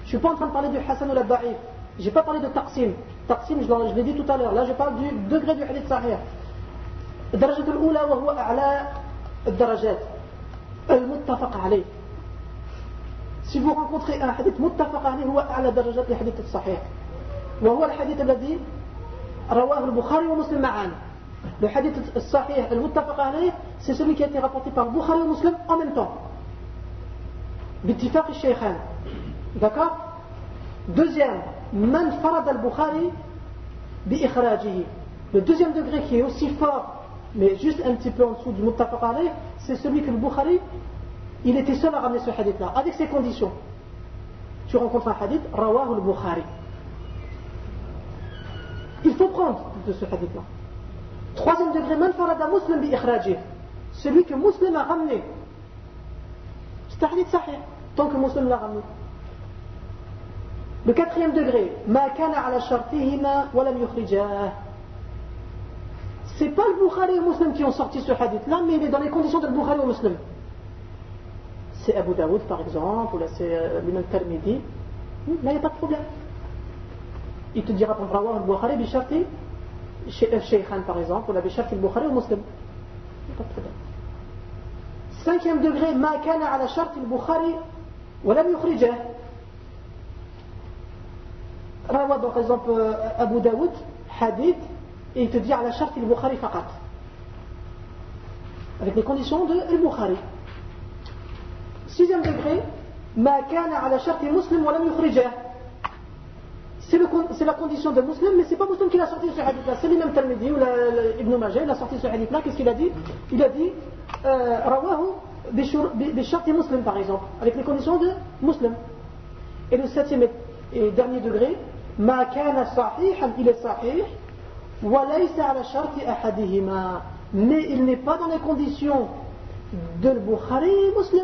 Je ne suis pas en train de parler du Hassan ou la Da'if. Je n'ai pas parlé de Taqsim. Taqsim, je l'ai dit tout à l'heure. Là, je parle du degré du hadith sahih. الدرجة الأولى وهو أعلى الدرجات المتفق عليه. Si vous rencontrez un hadith متفق عليه هو أعلى درجات الحديث الصحيح. وهو الحديث الذي رواه البخاري ومسلم معا. Le hadith الصحيح المتفق عليه, c'est celui qui a été rapporté par Bukhari et Muslim en même temps. باتفاق الشيخان. D'accord? Deuxième, من فرد البخاري بإخراجه. Le deuxième degré qui est aussi fort, mais juste un petit peu en dessous du muttafaq alayh, c'est celui que le Bukhari, il était seul à ramener ce hadith-là, avec ses conditions. Tu rencontres un hadith, rawahu al-Bukhari. Il faut prendre de ce hadith-là. Troisième degré, man farada muslim bi ikhrajih. Celui que Muslim a ramené. C'est un hadith sahih, tant que Muslim l'a ramené. Le quatrième degré, ma kana ala shartihima wa lam yukhrijah. C'est pas le Bukhari et Muslim qui ont sorti ce hadith-là, mais il est dans les conditions de le Bukhari et Muslim. C'est Abu Daoud par exemple, ou là c'est l'imam Tirmidhi. Là il n'y a pas de problème. Il te dira pour rawah al-Bukhari bi sharti Shaykhan par exemple, ou là bi sharti al-Bukhari ou Muslim. Il n'y a pas de problème. Cinquième degré, ma kana ala sharti al-Bukhari wa lam yukhrijah. Rawa par exemple Abu Daoud, hadith, et il te dit à la charte al-Bukhari faqat. Avec les conditions de al-Bukhari. Sixième degré, ma kana ala charte Muslim wa lam yukhrijah. C'est la condition de Muslim, mais c'est pas Muslim qui l'a sorti ce hadith-là. C'est l'imam Tirmidhi ou Ibn Majah, il a sorti ce hadith-là. Qu'est-ce qu'il a dit? Il a dit rawahu bi charte Muslim par exemple, avec les conditions de Muslim. Et le septième et dernier degré, ma kana sahihan, il est sahih. Mais il n'est pas dans les conditions de Bukhari et Muslim.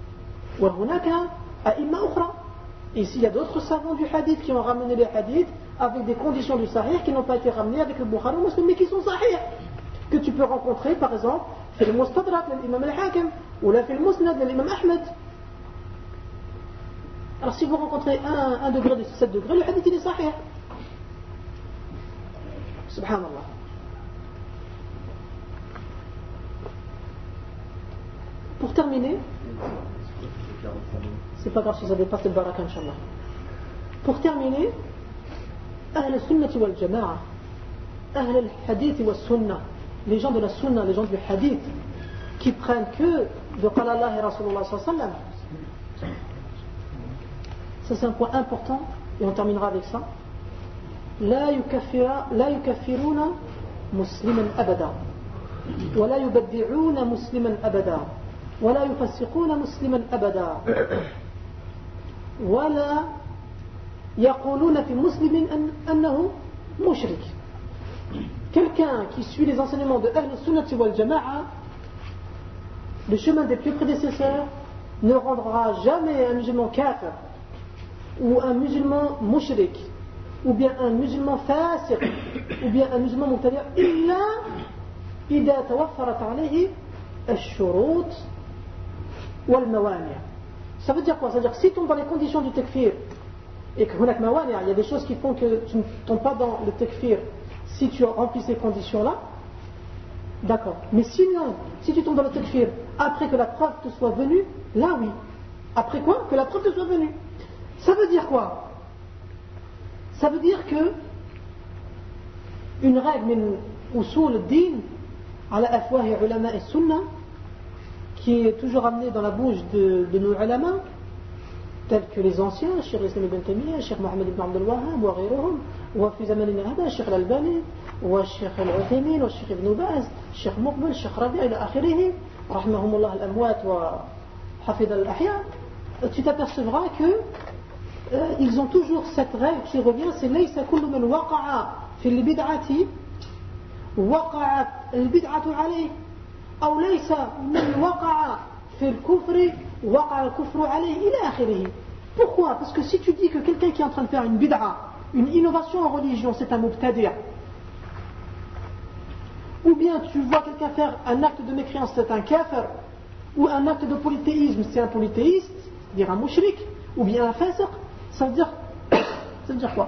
Et ici il y a d'autres savants du hadith qui ont ramené les hadiths avec des conditions du sahih qui n'ont pas été ramenées avec le Bukhari et Muslim, mais qui sont sahih, que tu peux rencontrer par exemple في المستدرك للإمام الحاكم ou là في المسند للإمام أحمد. Alors si vous rencontrez un degré de 7 degrés, le hadith il est sahih. Subhanallah. Pour terminer, c'est pas grave si ça dépasse le baraka, Inch'Allah. Pour terminer, Ahl al-Sunnah wal Jama'a, Ahl al-Hadith wal Sunnah, les gens de la Sunnah, les gens du Hadith, qui prennent que de Qala Allah et Rasulullah sallallahu alayhi wa sallam. Ça c'est un point important, et on terminera avec ça. لا يكفرون مسلما أبدا ولا يبدعون مسلما أبدا ولا يفسقون مسلما أبدا ولا يقولون في مسلم أنه مشرك. Quelqu'un qui suit les enseignements de Ahl al-Sunnah wal Jama'a, le chemin des pieux prédécesseurs, ne rendra jamais un musulman kafir ou un musulman mushrik ou bien un musulman fasiq ou bien un musulman mubtadi' illa idha tawaffarat alayhi ash-shurut wal mawani'. Ça veut dire quoi? Ça veut dire que si tu tombes dans les conditions du takfir et que hunak mawani', il y a des choses qui font que tu ne tombes pas dans le takfir si tu remplis ces conditions là, d'accord. Mais sinon, si tu tombes dans le takfir après que la preuve te soit venue, là oui. Après quoi? Que la preuve te soit venue. Ça veut dire quoi? Ça veut dire que une règle min usul al-din ala afwahi ulama al-sunnah qui est toujours amenée dans la bouche de nos ulama tels que les anciens, Cheikh Islam ibn Taymiyyah, Cheikh Mohammed ibn Abdul Wahhab wa ghayruhum, wa fi zamanina hada Cheikh al-Albani wa Cheikh al-Uthaymin wa Cheikh Ibn Baz, Cheikh Muqbil, Cheikh Rabi' ila akhirih, rahimahumullah al-amwat wa hafidh al-ahya. Tu t'apercevras que ils ont toujours cette règle qui revient, c'est laysa kullu man waqa'a fi al-bid'ati waqa'at al-bid'atu alayhi aw laysa man waqa'a fi al-kufri waqa'a al-kufru alayhi ila akhirih. Pourquoi? Parce que si tu dis que quelqu'un qui est en train de faire une bid'a, une innovation en religion, c'est un mubtadi', ou bien tu vois quelqu'un faire un acte de mécréance, c'est un kafir, ou un acte de polythéisme, c'est un polythéiste, c'est-à-dire un mushrik, ou bien un fasiq, Ça veut dire quoi?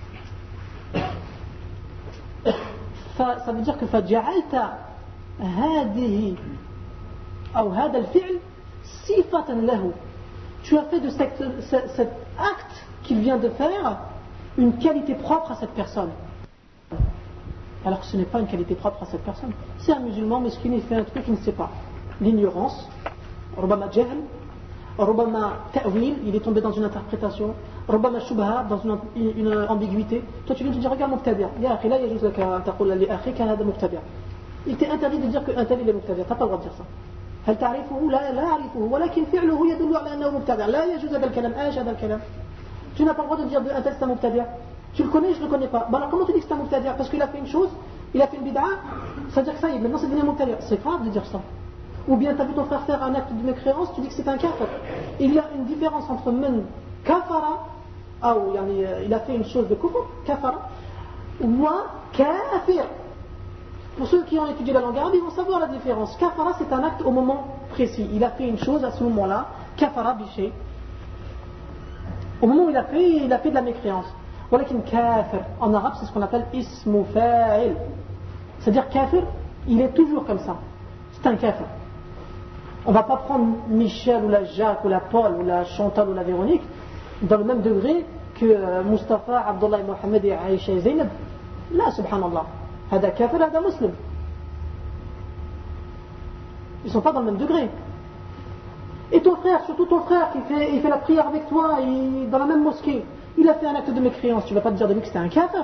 Ça veut dire que فجعلت هذه أو هذا الفعل صفة له. Tu as fait de cet acte qu'il vient de faire une qualité propre à cette personne. Alors que ce n'est pas une qualité propre à cette personne. Si un musulman mesquin il fait un truc qu'il ne sait pas, l'ignorance, ربما جهل, ربما تأويل, il est tombé dans une interprétation, ربما شبهة, dans une ambiguïté. Toi tu viens de dire regarde مبتدع, يا أخي لا يجوز لك أن تقول لأخيك هذا مبتدع. Il t'est interdit de dire qu'un tel il est مبتدع, tu n'as pas le droit de dire ça. هل تعرفه؟ لا أعرفه, ولكن فعله يدل على أنه مبتدع. لا يجوز هذا الكلام. إيش هذا الكلام؟ Tu n'as pas le droit de dire un tel c'est un mubtadi'. Tu le connais, je ne le connais pas. Bah alors comment tu dis que c'est un mubtadi'? Parce qu'il a fait une chose, il a fait une bid'a, ça veut dire que ça y est, maintenant c'est devenu un mubtadi'. C'est grave de dire ça. Ou bien tu as vu ton frère faire un acte de mécréance, tu dis que c'est un kafir. Il y a une différence entre men kafara, ou il a fait une chose de kufr, kafara, ou moi kafir. Pour ceux qui ont étudié la langue arabe, ils vont savoir la différence. Kafara c'est un acte au moment précis. Il a fait une chose à ce moment-là, kafara biché. Au moment où il a fait de la mécréance. Walakin kafir, en arabe, c'est ce qu'on appelle ismu fa'il. C'est-à-dire kafir, il est toujours comme ça. C'est un kafir. On ne va pas prendre Michel ou la Jacques ou la Paul ou la Chantal ou la Véronique dans le même degré que Mustafa, Abdullah, Mohamed et Aïcha et Zainab. Là, subhanallah. Hada kafir, hada muslim. Ils ne sont pas dans le même degré. Et ton frère, surtout ton frère qui fait la prière avec toi dans la même mosquée, il a fait un acte de mécréance, tu ne vas pas te dire de lui que c'était un kafir.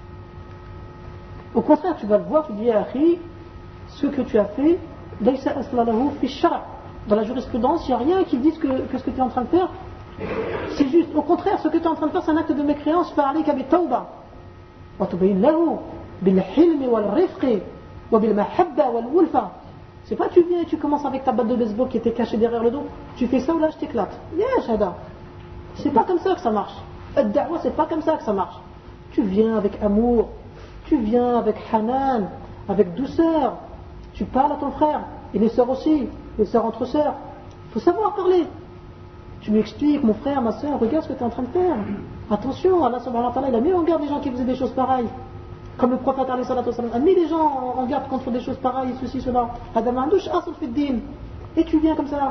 Au contraire, tu vas le voir, tu dis à Akhi, ce que tu as fait, dans la jurisprudence, il n'y a rien qui dise que ce que tu es en train de faire, c'est juste. Au contraire, ce que tu es en train de faire, c'est un acte de mécréance. فَعَلَيْكَ بِالتَّوْبَةِ وَتُبَيِّنْ لَهُ بِالْحِلْمِ وَالرِّفْقِ وَبِالْمَحَبَّةِ وَالْوُلْفَةِ. C'est pas tu viens et tu commences avec ta batte de baseball qui était cachée derrière le dos, tu fais ça ou là je t'éclate. C'est pas comme ça que ça marche. Ad-da'wa, c'est pas comme ça que ça marche. Tu viens avec amour, tu viens avec hanan, avec douceur. Tu parles à ton frère, et les sœurs aussi, les sœurs entre sœurs. Il faut savoir parler. Tu lui expliques, mon frère, ma sœur, regarde ce que tu es en train de faire. Attention, Allah subhanahu wa ta'ala, il a mis en garde les gens qui faisaient des choses pareilles. Comme le prophète a mis les gens en garde contre des choses pareilles, ceci, cela. Et tu viens comme ça.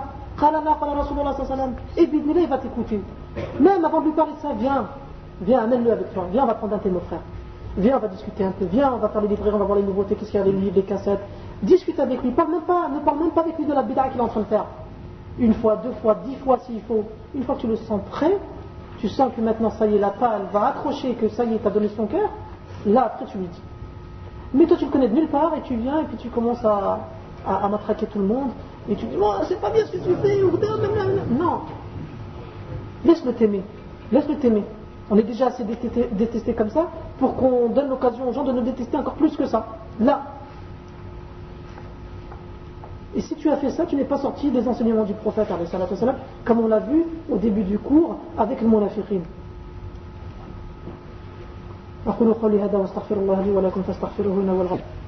Et bidnillah, il va t'écouter. Même avant de lui parler de ça, viens, amène-le avec toi. Viens, on va prendre un thé, mon frère. Viens, on va discuter un peu. Viens, on va faire les livrets, on va voir les nouveautés, qu'est-ce qu'il y a, les livres, les cassettes. Discute avec lui. Ne parle même pas avec lui de la bid'a qu'il est en train de faire. Une fois, 2 fois, 10 fois s'il faut. Une fois que tu le sens prêt, tu sens que maintenant ça y est, la pâle va accrocher, que ça y est, t'as donné son cœur. Là, après, tu lui dis. Mais toi, tu le connais de nulle part et tu viens et puis tu commences à matraquer tout le monde et tu dis, oh, c'est pas bien ce que tu fais. Non. Laisse-le t'aimer. Laisse-le t'aimer. On est déjà assez détesté comme ça pour qu'on donne l'occasion aux gens de nous détester encore plus que ça. Là. Et si tu as fait ça, tu n'es pas sorti des enseignements du prophète, comme on l'a vu au début du cours avec le munafiqin. أقول قولي هذا واستغفر الله لي ولكم فاستغفروه إنه هو الغفور